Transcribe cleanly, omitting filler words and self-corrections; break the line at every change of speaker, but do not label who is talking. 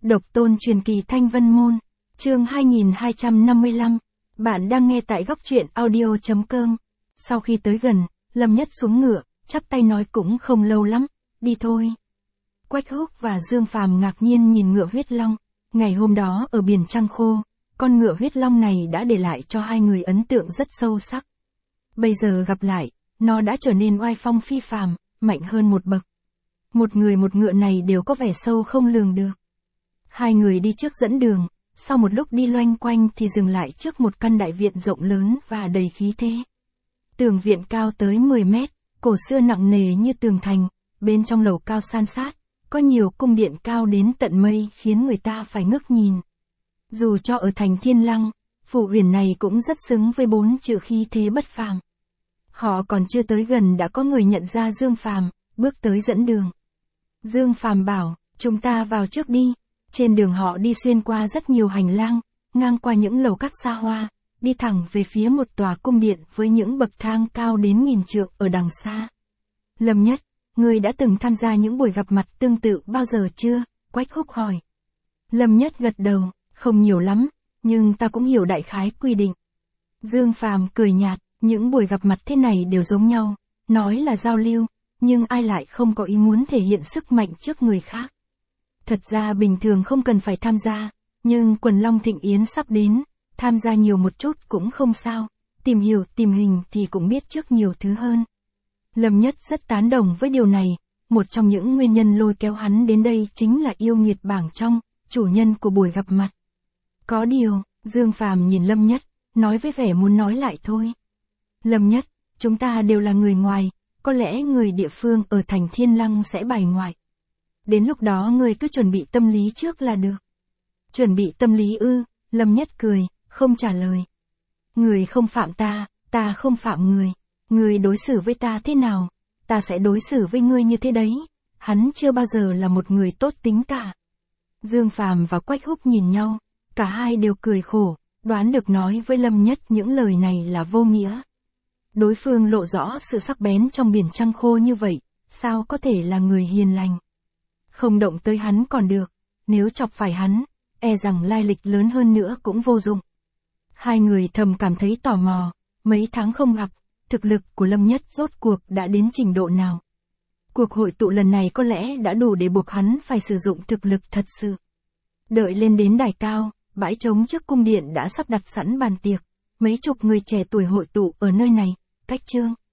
Độc tôn truyền kỳ Thanh Vân Môn, chương 2255, bạn đang nghe tại góc truyện audio.com. Sau khi tới gần, Lâm Nhất xuống ngựa, chắp tay nói cũng không lâu lắm, đi thôi. Quách Húc và Dương Phàm ngạc nhiên nhìn ngựa huyết long, ngày hôm đó ở biển Trăng Khô, con ngựa huyết long này đã để lại cho hai người ấn tượng rất sâu sắc. Bây giờ gặp lại, nó đã trở nên oai phong phi phàm, mạnh hơn một bậc. Một người một ngựa này đều có vẻ sâu không lường được. Hai người đi trước dẫn đường, sau một lúc đi loanh quanh thì dừng lại trước một căn đại viện rộng lớn và đầy khí thế. Tường viện cao tới 10 mét, cổ xưa nặng nề như tường thành, bên trong lầu cao san sát, có nhiều cung điện cao đến tận mây khiến người ta phải ngước nhìn. Dù cho ở thành Thiên Lăng, phủ uyển này cũng rất xứng với 4 chữ khí thế bất phàm. Họ còn chưa tới gần đã có người nhận ra Dương Phàm, bước tới dẫn đường. Dương Phàm bảo, chúng ta vào trước đi. Trên đường họ đi xuyên qua rất nhiều hành lang, ngang qua những lầu các xa hoa, đi thẳng về phía một tòa cung điện với những bậc thang cao đến 1000 trượng ở đằng xa. Lâm Nhất, ngươi đã từng tham gia những buổi gặp mặt tương tự bao giờ chưa? Quách Húc hỏi. Lâm Nhất gật đầu, không nhiều lắm, nhưng ta cũng hiểu đại khái quy định. Dương Phàm cười nhạt, những buổi gặp mặt thế này đều giống nhau, nói là giao lưu, nhưng ai lại không có ý muốn thể hiện sức mạnh trước người khác. Thật ra bình thường không cần phải tham gia, nhưng Quần Long Thịnh Yến sắp đến, tham gia nhiều một chút cũng không sao, tìm hiểu tìm hình thì cũng biết trước nhiều thứ hơn. Lâm Nhất rất tán đồng với điều này, một trong những nguyên nhân lôi kéo hắn đến đây chính là yêu nghiệt bảng trong, chủ nhân của buổi gặp mặt. Có điều, Dương Phàm nhìn Lâm Nhất, nói với vẻ muốn nói lại thôi. Lâm Nhất, chúng ta đều là người ngoài, có lẽ người địa phương ở thành Thiên Lăng sẽ bài ngoại. Đến lúc đó ngươi cứ chuẩn bị tâm lý trước là được. Chuẩn bị tâm lý ư? Lâm Nhất cười, không trả lời. Người không phạm ta, ta không phạm người. Người đối xử với ta thế nào, ta sẽ đối xử với ngươi như thế đấy. Hắn chưa bao giờ là một người tốt tính cả. Dương Phàm và Quách Húc nhìn nhau, cả hai đều cười khổ, đoán được nói với Lâm Nhất những lời này là vô nghĩa. Đối phương lộ rõ sự sắc bén trong biển Trăng Khô như vậy, sao có thể là người hiền lành. Không động tới hắn còn được, nếu chọc phải hắn, e rằng lai lịch lớn hơn nữa cũng vô dụng. Hai người thầm cảm thấy tò mò, mấy tháng không gặp, thực lực của Lâm Nhất rốt cuộc đã đến trình độ nào. Cuộc hội tụ lần này có lẽ đã đủ để buộc hắn phải sử dụng thực lực thật sự. Đợi lên đến đài cao, bãi trống trước cung điện đã sắp đặt sẵn bàn tiệc, mấy chục người trẻ tuổi hội tụ ở nơi này, cách chương.